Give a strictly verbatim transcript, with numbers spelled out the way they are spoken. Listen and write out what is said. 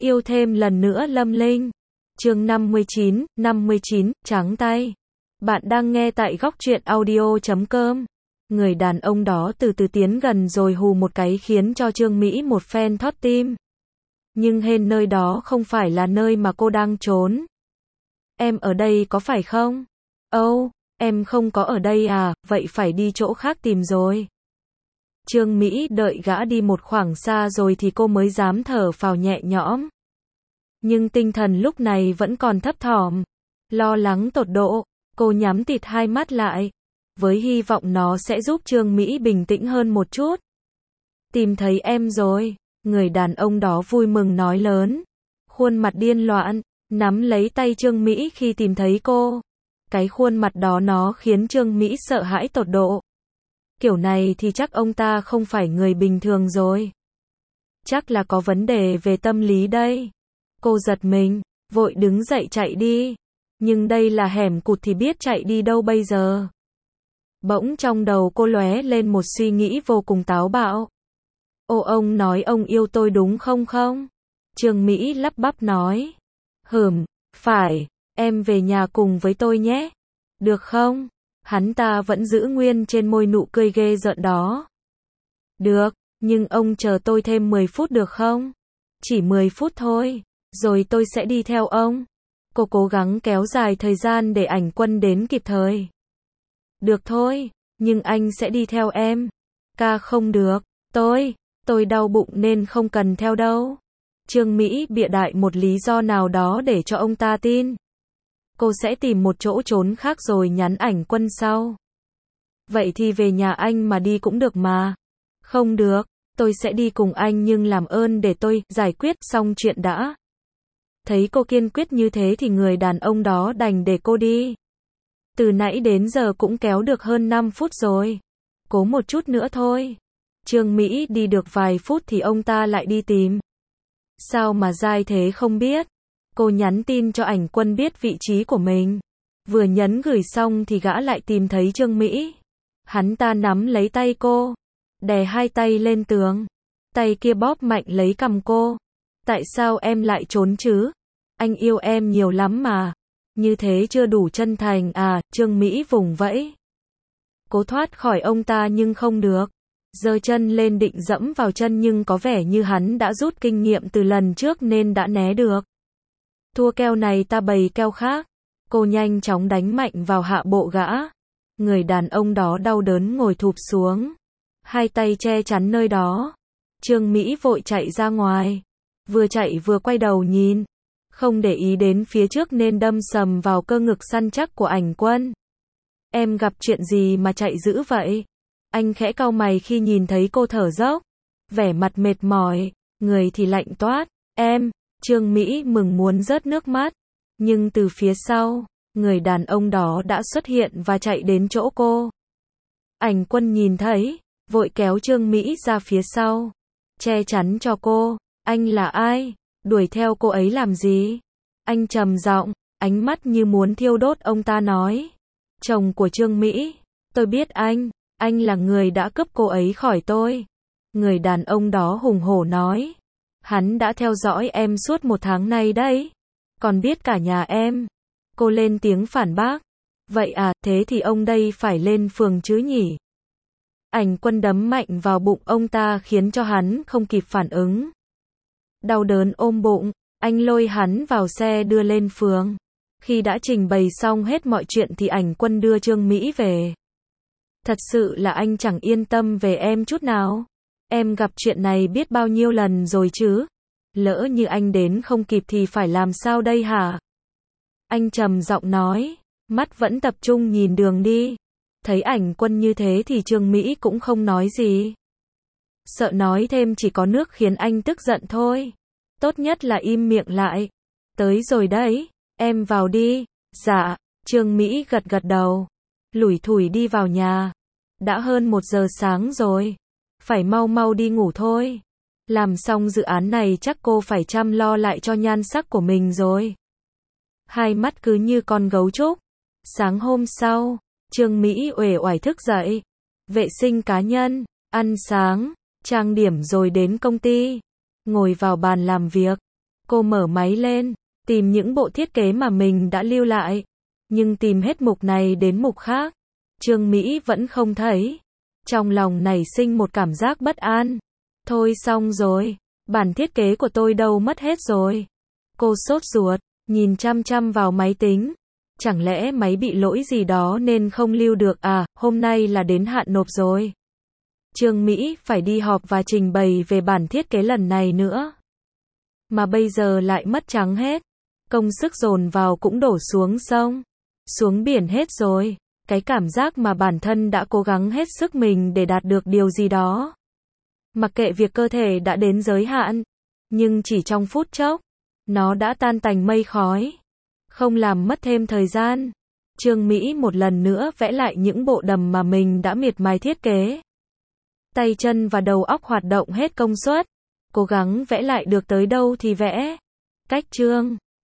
yêu thêm lần nữa Lâm Linh. Chương năm mươi chín, năm mươi chín, trắng tay. Bạn đang nghe tại góc truyện audio chấm com. Người đàn ông đó từ từ tiến gần rồi hù một cái khiến cho Trương Mỹ một phen thót tim. Nhưng hên nơi đó không phải là nơi mà cô đang trốn. Em ở đây có phải không? Âu, oh, em không có ở đây à, vậy phải đi chỗ khác tìm rồi. Trương Mỹ đợi gã đi một khoảng xa rồi thì cô mới dám thở phào nhẹ nhõm. Nhưng tinh thần lúc này vẫn còn thấp thỏm, lo lắng tột độ, cô nhắm tịt hai mắt lại, với hy vọng nó sẽ giúp Trương Mỹ bình tĩnh hơn một chút. Tìm thấy em rồi, người đàn ông đó vui mừng nói lớn, khuôn mặt điên loạn, nắm lấy tay Trương Mỹ khi tìm thấy cô. Cái khuôn mặt đó nó khiến Trương Mỹ sợ hãi tột độ. Kiểu này thì chắc ông ta không phải người bình thường rồi. Chắc là có vấn đề về tâm lý đây. Cô giật mình, vội đứng dậy chạy đi. Nhưng đây là hẻm cụt thì biết chạy đi đâu bây giờ. Bỗng trong đầu cô lóe lên một suy nghĩ vô cùng táo bạo. Ô, ông nói ông yêu tôi đúng không không? Trương Mỹ lắp bắp nói. Hừm, phải, em về nhà cùng với tôi nhé. Được không? Hắn ta vẫn giữ nguyên trên môi nụ cười ghê rợn đó. Được, nhưng ông chờ tôi thêm mười phút được không? Chỉ mười phút thôi, rồi tôi sẽ đi theo ông. Cô cố gắng kéo dài thời gian để Ảnh Quân đến kịp thời. Được thôi, nhưng anh sẽ đi theo em. Ca không được, tôi, tôi đau bụng nên không cần theo đâu. Trương Mỹ bịa đại một lý do nào đó để cho ông ta tin. Cô sẽ tìm một chỗ trốn khác rồi nhắn Ảnh Quân sau. Vậy thì về nhà anh mà đi cũng được mà. Không được, tôi sẽ đi cùng anh nhưng làm ơn để tôi giải quyết xong chuyện đã. Thấy cô kiên quyết như thế thì người đàn ông đó đành để cô đi. Từ nãy đến giờ cũng kéo được hơn năm phút rồi. Cố một chút nữa thôi. Trương Mỹ đi được vài phút thì ông ta lại đi tìm. Sao mà dai thế không biết. Cô nhắn tin cho Ảnh Quân biết vị trí của mình. Vừa nhấn gửi xong thì gã lại tìm thấy Trương Mỹ. Hắn ta nắm lấy tay cô, đè hai tay lên tường. Tay kia bóp mạnh lấy cằm cô. Tại sao em lại trốn chứ? Anh yêu em nhiều lắm mà. Như thế chưa đủ chân thành à? Trương Mỹ vùng vẫy. Cố thoát khỏi ông ta nhưng không được. Giơ chân lên định dẫm vào chân nhưng có vẻ như hắn đã rút kinh nghiệm từ lần trước nên đã né được. Thua keo này ta bày keo khác. Cô nhanh chóng đánh mạnh vào hạ bộ gã. Người đàn ông đó đau đớn ngồi thụp xuống. Hai tay che chắn nơi đó. Trương Mỹ vội chạy ra ngoài. Vừa chạy vừa quay đầu nhìn. Không để ý đến phía trước nên đâm sầm vào cơ ngực săn chắc của Ảnh Quân. Em gặp chuyện gì mà chạy dữ vậy? Anh khẽ cau mày khi nhìn thấy cô thở dốc. Vẻ mặt mệt mỏi, người thì lạnh toát. Em, Trương Mỹ mừng muốn rớt nước mắt. Nhưng từ phía sau, người đàn ông đó đã xuất hiện và chạy đến chỗ cô. Ảnh Quân nhìn thấy, vội kéo Trương Mỹ ra phía sau. Che chắn cho cô. Anh là ai? Đuổi theo cô ấy làm gì? Anh trầm giọng, ánh mắt như muốn thiêu đốt ông ta nói. Chồng của Trương Mỹ, tôi biết anh, anh là người đã cướp cô ấy khỏi tôi. Người đàn ông đó hùng hổ nói. Hắn đã theo dõi em suốt một tháng nay đấy. Còn biết cả nhà em. Cô lên tiếng phản bác. Vậy à, thế thì ông đây phải lên phường chứ nhỉ? Ảnh Quân đấm mạnh vào bụng ông ta khiến cho hắn không kịp phản ứng. Đau đớn ôm bụng, anh lôi hắn vào xe đưa lên phường. Khi đã trình bày xong hết mọi chuyện thì Ảnh Quân đưa Trương Mỹ về. Thật sự là anh chẳng yên tâm về em chút nào. Em gặp chuyện này biết bao nhiêu lần rồi chứ. Lỡ như anh đến không kịp thì phải làm sao đây hả? Anh trầm giọng nói, mắt vẫn tập trung nhìn đường đi. Thấy Ảnh Quân như thế thì Trương Mỹ cũng không nói gì. Sợ nói thêm chỉ có nước khiến anh tức giận thôi. Tốt nhất là im miệng lại. Tới rồi đấy, em vào đi. Dạ, Trương Mỹ gật gật đầu. Lủi thủi đi vào nhà. Đã hơn một giờ sáng rồi. Phải mau mau đi ngủ thôi. Làm xong dự án này chắc cô phải chăm lo lại cho nhan sắc của mình rồi. Hai mắt cứ như con gấu trúc. Sáng hôm sau, Trương Mỹ uể oải thức dậy. Vệ sinh cá nhân, ăn sáng, trang điểm rồi đến công ty. Ngồi vào bàn làm việc. Cô mở máy lên, tìm những bộ thiết kế mà mình đã lưu lại. Nhưng tìm hết mục này đến mục khác, Trương Mỹ vẫn không thấy. Trong lòng nảy sinh một cảm giác bất an. Thôi xong rồi, bản thiết kế của tôi đâu mất hết rồi. Cô sốt ruột, nhìn chăm chăm vào máy tính. Chẳng lẽ máy bị lỗi gì đó nên không lưu được à, hôm nay là đến hạn nộp rồi. Trương Mỹ phải đi họp và trình bày về bản thiết kế lần này nữa. Mà bây giờ lại mất trắng hết. Công sức dồn vào cũng đổ xuống sông, xuống biển hết rồi. Cái cảm giác mà bản thân đã cố gắng hết sức mình để đạt được điều gì đó. Mặc kệ việc cơ thể đã đến giới hạn, nhưng chỉ trong phút chốc, nó đã tan tành mây khói. Không làm mất thêm thời gian, Trương Mỹ một lần nữa vẽ lại những bộ đầm mà mình đã miệt mài thiết kế. Tay chân và đầu óc hoạt động hết công suất, cố gắng vẽ lại được tới đâu thì vẽ. Cách chương